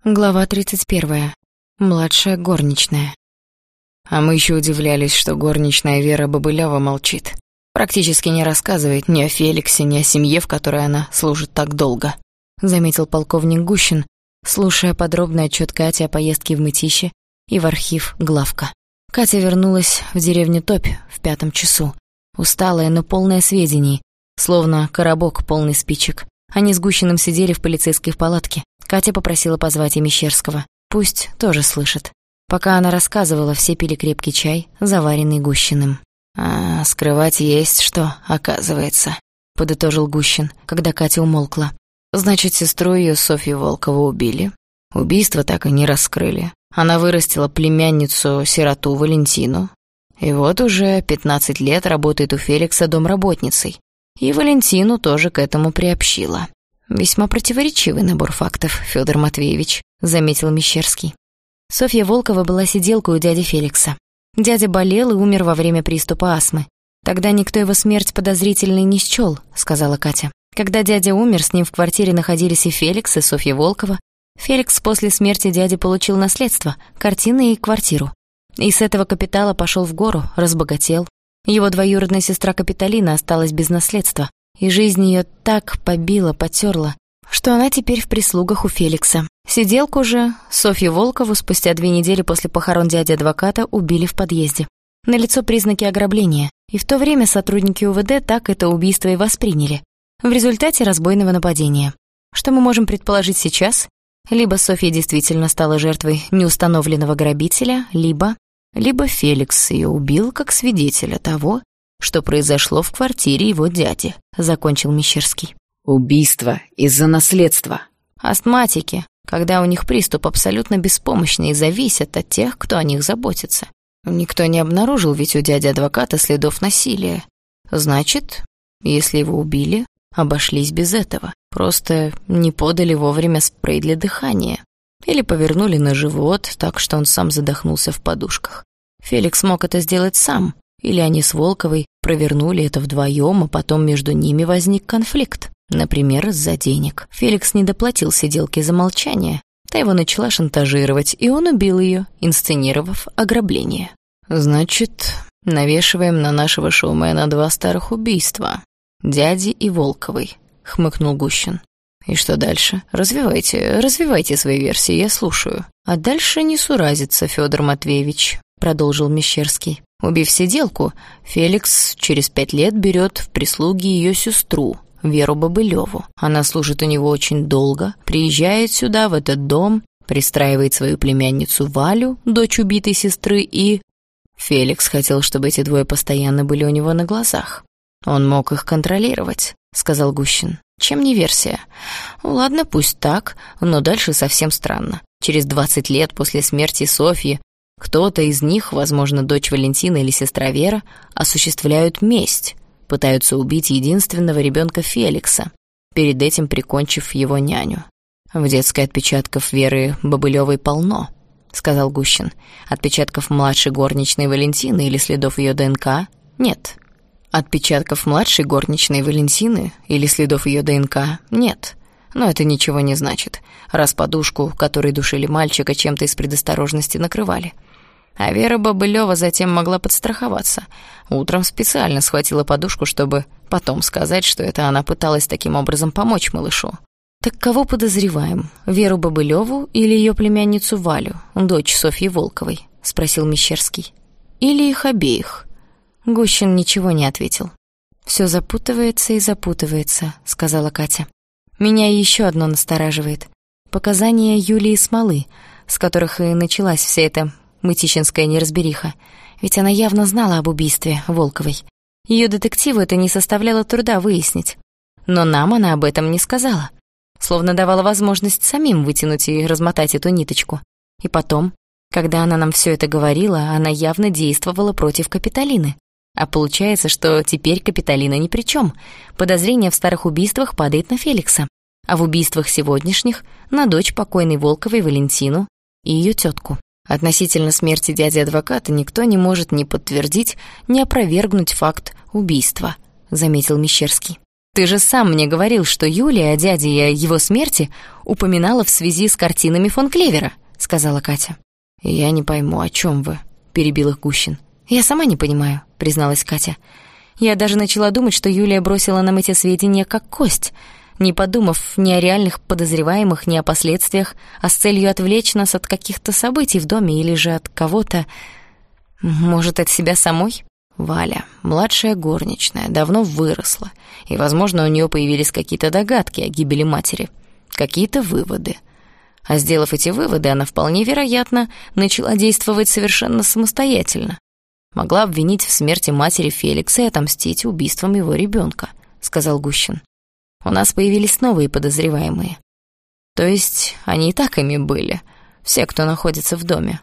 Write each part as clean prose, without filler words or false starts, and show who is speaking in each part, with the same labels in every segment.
Speaker 1: Глава 31. Младшая горничная. А мы еще удивлялись, что горничная Вера Бобылева молчит. Практически не рассказывает ни о Феликсе, ни о семье, в которой она служит так долго. Заметил полковник Гущин, слушая подробный отчет Кати о поездке в Мытищи и в архив главка. Катя вернулась в деревню Топь в 5 часу. Усталая, но полная сведений, словно коробок полный спичек. Они с Гущиным сидели в полицейской палатке. Катя попросила позвать и Мещерского. Пусть тоже слышит. Пока она рассказывала, все пили крепкий чай, заваренный Гущиным. «А, скрывать есть что, оказывается», — подытожил Гущин, когда Катя умолкла. «Значит, сестру ее Софью Волкову убили. Убийство так и не раскрыли. Она вырастила племянницу-сироту Валентину. И вот уже 15 лет работает у Феликса домработницей. И Валентину тоже к этому приобщила». «Весьма противоречивый набор фактов, Фёдор Матвеевич», — заметил Мещерский. Софья Волкова была сиделкой у дяди Феликса. Дядя болел и умер во время приступа астмы. «Тогда никто его смерть подозрительной не счёл», — сказала Катя. «Когда дядя умер, с ним в квартире находились и Феликс, и Софья Волкова. Феликс после смерти дяди получил наследство, картины и квартиру. И с этого капитала пошёл в гору, разбогател. Его двоюродная сестра Капитолина осталась без наследства. И жизнь её так потерла, что она теперь в прислугах у Феликса. Сиделку же, Софью Волкову, спустя 2 недели после похорон дяди-адвоката убили в подъезде. Налицо признаки ограбления, и в то время сотрудники УВД так это убийство и восприняли. В результате разбойного нападения. Что мы можем предположить сейчас? Либо Софья действительно стала жертвой неустановленного грабителя, либо Феликс её убил как свидетеля того, что произошло в квартире его дяди, закончил Мещерский.
Speaker 2: Убийство из-за наследства.
Speaker 1: Астматики, когда у них приступ, абсолютно беспомощны и зависят от тех, кто о них заботится. Никто не обнаружил ведь у дяди-адвоката следов насилия. Значит, если его убили, обошлись без этого. Просто не подали вовремя спрей для дыхания. Или повернули на живот, так что он сам задохнулся в подушках. Феликс мог это сделать сам. Или они с Волковой провернули это вдвоем, а потом между ними возник конфликт. Например, из-за денег. Феликс не доплатил сиделке за молчание. Та его начала шантажировать, и он убил ее, инсценировав ограбление. «Значит, навешиваем на нашего шоумена 2 старых убийства. Дяди и Волковой», — хмыкнул Гущин. «И что дальше? Развивайте свои версии, я слушаю». «А дальше не суразится, Фёдор Матвеевич», — продолжил Мещерский. Убив сиделку, Феликс через 5 лет берет в прислуги ее сестру, Веру Бобылеву. Она служит у него очень долго, приезжает сюда, в этот дом, пристраивает свою племянницу Валю, дочь убитой сестры, и... Феликс хотел, чтобы эти 2 постоянно были у него на глазах. Он мог их контролировать, сказал Гущин. Чем не версия? Ладно, пусть так, но дальше совсем странно. Через 20 лет после смерти Софьи кто-то из них, возможно, дочь Валентина или сестра Вера, осуществляют месть, пытаются убить единственного ребенка Феликса, перед этим прикончив его няню. «В детской отпечатков Веры Бобылевой полно», — сказал Гущин. «Отпечатков младшей горничной Валентины или следов ее ДНК нет. Отпечатков младшей горничной Валентины или следов ее ДНК нет. Но это ничего не значит, раз подушку, которой душили мальчика, чем-то из предосторожности накрывали. А Вера Бобылева затем могла подстраховаться. Утром специально схватила подушку, чтобы потом сказать, что это она пыталась таким образом помочь малышу». «Так кого подозреваем? Веру Бобылеву или ее племянницу Валю, дочь Софьи Волковой?» — спросил Мещерский. «Или их обеих?» Гущин ничего не ответил. «Все запутывается и запутывается», — сказала Катя. «Меня еще одно настораживает. Показания Юлии Смолы, с которых и началась вся эта мытищинская неразбериха. Ведь она явно знала об убийстве Волковой. Ее детективу это не составляло труда выяснить. Но нам она об этом не сказала. Словно давала возможность самим вытянуть и размотать эту ниточку. И потом, когда она нам все это говорила, она явно действовала против Капитолины. А получается, что теперь Капитолина ни при чем. Подозрение в старых убийствах падает на Феликса. А в убийствах сегодняшних — на дочь покойной Волковой Валентину и ее тетку. Относительно смерти дяди-адвоката никто не может ни подтвердить, ни опровергнуть факт убийства, заметил Мещерский. Ты же сам мне говорил, что Юлия о дяде и о его смерти упоминала в связи с картинами фон Клевера», — сказала Катя. «Я не пойму, о чем вы», — перебил их Гущин. «Я сама не понимаю», — призналась Катя. «Я даже начала думать, что Юлия бросила нам эти сведения как кость, не подумав ни о реальных подозреваемых, ни о последствиях, а с целью отвлечь нас от каких-то событий в доме или же от кого-то. Может, от себя самой? Валя, младшая горничная, давно выросла, и, возможно, у нее появились какие-то догадки о гибели матери, какие-то выводы. А сделав эти выводы, она вполне вероятно начала действовать совершенно самостоятельно. Могла обвинить в смерти матери Феликса и отомстить убийством его ребенка», — сказал Гущин. «У нас появились новые подозреваемые. То есть они и так ими были, все, кто находится в доме.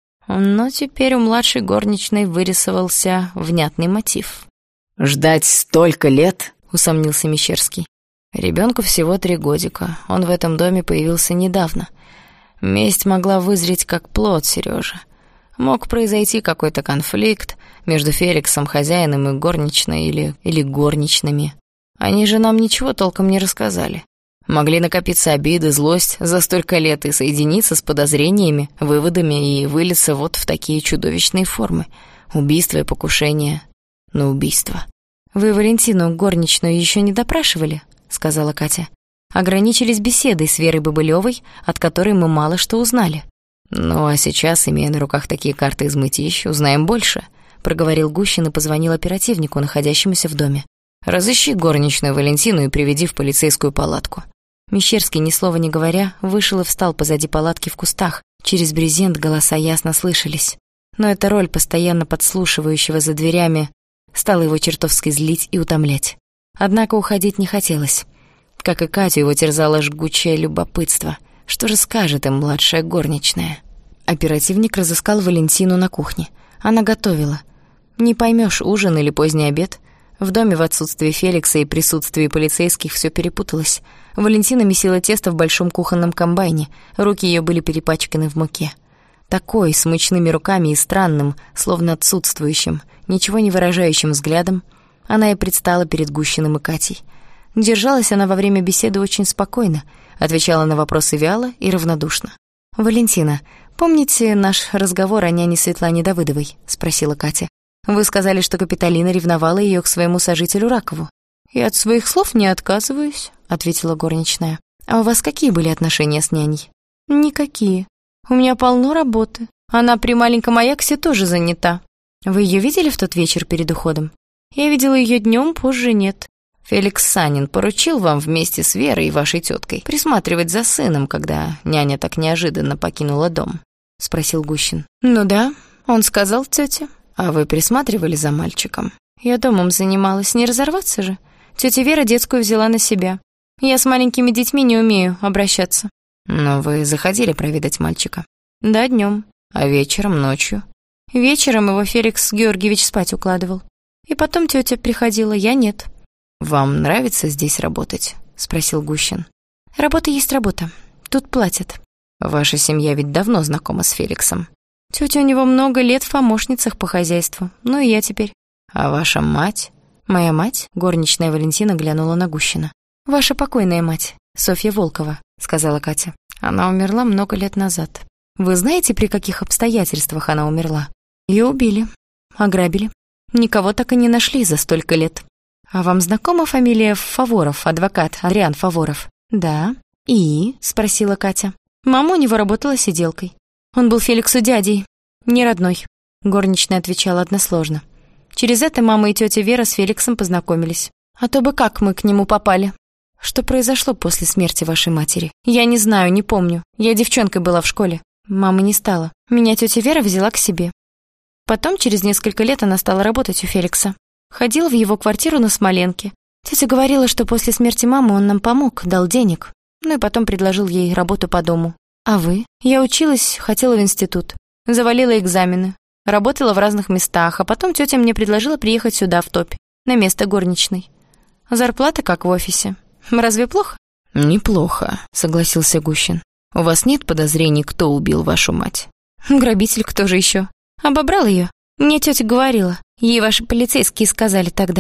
Speaker 1: Но теперь у младшей горничной вырисовался внятный мотив».
Speaker 2: «Ждать столько лет?»
Speaker 1: — усомнился Мещерский. «Ребенку всего 3 годика. Он в этом доме появился недавно. Месть могла вызреть как плод, Сережа. Мог произойти какой-то конфликт между Феликсом, хозяином, и горничной или горничными. Они же нам ничего толком не рассказали. Могли накопиться обиды, злость за столько лет и соединиться с подозрениями, выводами и вылиться вот в такие чудовищные формы. Убийство и покушение на убийство». «Вы Валентину, горничную, еще не допрашивали?» — сказала Катя. «Ограничились беседой с Верой Бобылевой, от которой мы мало что узнали». «Ну, а сейчас, имея на руках такие карты из мытищ, узнаем больше», — проговорил Гущин и позвонил оперативнику, находящемуся в доме. «Разыщи горничную Валентину и приведи в полицейскую палатку». Мещерский, ни слова не говоря, вышел и встал позади палатки в кустах. Через брезент голоса ясно слышались. Но эта роль постоянно подслушивающего за дверями стала его чертовски злить и утомлять. Однако уходить не хотелось. Как и Катю, его терзало жгучее любопытство. Что же скажет им младшая горничная? Оперативник разыскал Валентину на кухне. Она готовила. Не поймешь, ужин или поздний обед. В доме в отсутствие Феликса и присутствии полицейских все перепуталось. Валентина месила тесто в большом кухонном комбайне. Руки ее были перепачканы в муке. Такой, с мучными руками и странным, словно отсутствующим, ничего не выражающим взглядом, она и предстала перед Гущиным и Катей. Держалась она во время беседы очень спокойно, отвечала на вопросы вяло и равнодушно. «Валентина, помните наш разговор о няне Светлане Давыдовой?» — спросила Катя. «Вы сказали, что Капитолина ревновала ее к своему сожителю Ракову». «Я от своих слов не отказываюсь», — ответила горничная. «А у вас какие были отношения с няней?» «Никакие. У меня полно работы. Она при маленьком Аяксе тоже занята». «Вы ее видели в тот вечер перед уходом?» «Я видела ее днем, позже нет». «Феликс Санин поручил вам вместе с Верой и вашей теткой присматривать за сыном, когда няня так неожиданно покинула дом?» — спросил Гущин. «Ну да, он сказал тете». «А вы присматривали за мальчиком?» «Я домом занималась, не разорваться же. Тетя Вера детскую взяла на себя. Я с маленькими детьми не умею обращаться». «Но вы заходили проведать мальчика?» «Да, днем». «А вечером, ночью?» «Вечером его Феликс Георгиевич спать укладывал. И потом тетя приходила, я нет». «Вам нравится здесь работать?» — спросил Гущин. «Работа есть работа. Тут платят». «Ваша семья ведь давно знакома с Феликсом». «Тетя у него много лет в помощницах по хозяйству. Ну и я теперь». «А ваша мать?» «Моя мать?» — горничная Валентина глянула на Гущина. «Ваша покойная мать, Софья Волкова», — сказала Катя. «Она умерла много лет назад. Вы знаете, при каких обстоятельствах она умерла?» «Ее убили. Ограбили. Никого так и не нашли за столько лет». «А вам знакома фамилия Фаворов, адвокат Адриан Фаворов?» «Да». «И?» — спросила Катя. «Мама у него работала сиделкой. Он был Феликсу дядей, не родной». Горничная отвечала односложно. «Через это мама и тетя Вера с Феликсом познакомились. А то бы как мы к нему попали?» «Что произошло после смерти вашей матери?» «Я не знаю, не помню. Я девчонкой была в школе. Мамы не стало. Меня тетя Вера взяла к себе. Потом, через несколько лет, она стала работать у Феликса. Ходила в его квартиру на Смоленке. Тетя говорила, что после смерти мамы он нам помог, дал денег. Ну и потом предложил ей работу по дому. А вы?» «Я училась, хотела в институт. Завалила экзамены. Работала в разных местах, а потом тетя мне предложила приехать сюда, в Топь, на место горничной. Зарплата как в офисе. Разве плохо?»
Speaker 2: «Неплохо», — согласился Гущин. «У вас нет подозрений, кто убил вашу мать?»
Speaker 1: «Грабитель, кто же еще? Обобрал ее. Мне тетя говорила. Ей ваши полицейские сказали тогда».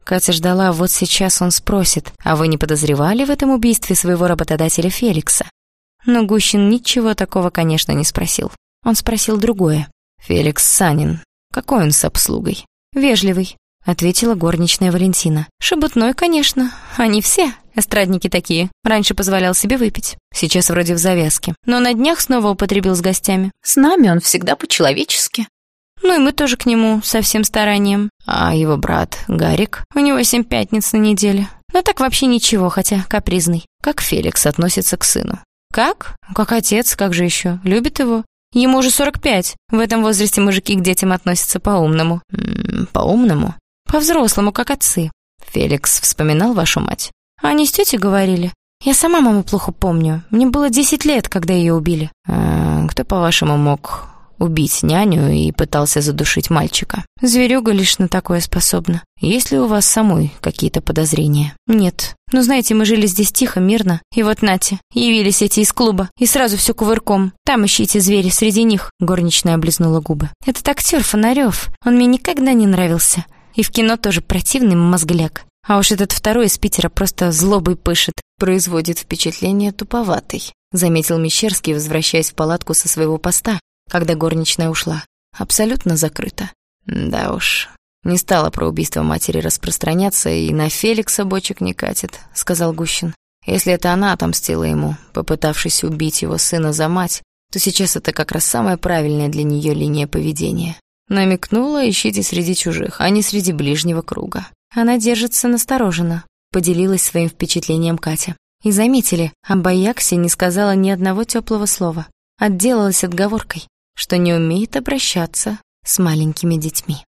Speaker 1: Катя ждала, вот сейчас он спросит: «А вы не подозревали в этом убийстве своего работодателя Феликса?» Но Гущин ничего такого, конечно, не спросил. Он спросил другое. «Феликс Санин, какой он с обслугой?» «Вежливый», — ответила горничная Валентина. «Шебутной, конечно. Они все эстрадники такие. Раньше позволял себе выпить. Сейчас вроде в завязке. Но на днях снова употребил с гостями. С нами он всегда по-человечески. Ну и мы тоже к нему со всем старанием. А его брат Гарик, у него 7 пятниц на неделе. Но так вообще ничего, хотя капризный. Как Феликс относится к сыну?» «Как? Как отец, как же еще? Любит его? Ему уже 45. В этом возрасте мужики к детям относятся по-умному».
Speaker 2: «По-умному?»
Speaker 1: «По-взрослому, как отцы».
Speaker 2: «Феликс вспоминал вашу мать?»
Speaker 1: «Они с тетей говорили. Я сама маму плохо помню. Мне было 10 лет, когда ее убили».
Speaker 2: «Кто, по-вашему, мог убить няню и пытался задушить мальчика?»
Speaker 1: «Зверюга лишь на такое способна».
Speaker 2: «Есть ли у вас самой какие-то подозрения?»
Speaker 1: «Нет. Ну, знаете, мы жили здесь тихо, мирно. И вот нате, явились эти из клуба. И сразу все кувырком. Там ищите звери, среди них». Горничная облизнула губы. «Этот актер Фонарев, он мне никогда не нравился. И в кино тоже противный мозгляк. А уж этот второй из Питера просто злобой пышет».
Speaker 2: «Производит впечатление туповатый», — заметил Мещерский, возвращаясь в палатку со своего поста, когда горничная ушла. «Абсолютно закрыто». «Да уж, не стала про убийство матери распространяться, и на Феликса бочек не катит», — сказал Гущин. «Если это она отомстила ему, попытавшись убить его сына за мать, то сейчас это как раз самая правильная для нее линия поведения. Намекнула: ищите среди чужих, а не среди ближнего круга».
Speaker 1: «Она держится настороженно», — поделилась своим впечатлением Катя. И заметили, об Аяксе не сказала ни одного теплого слова. Отделалась отговоркой, что не умеет обращаться с маленькими детьми.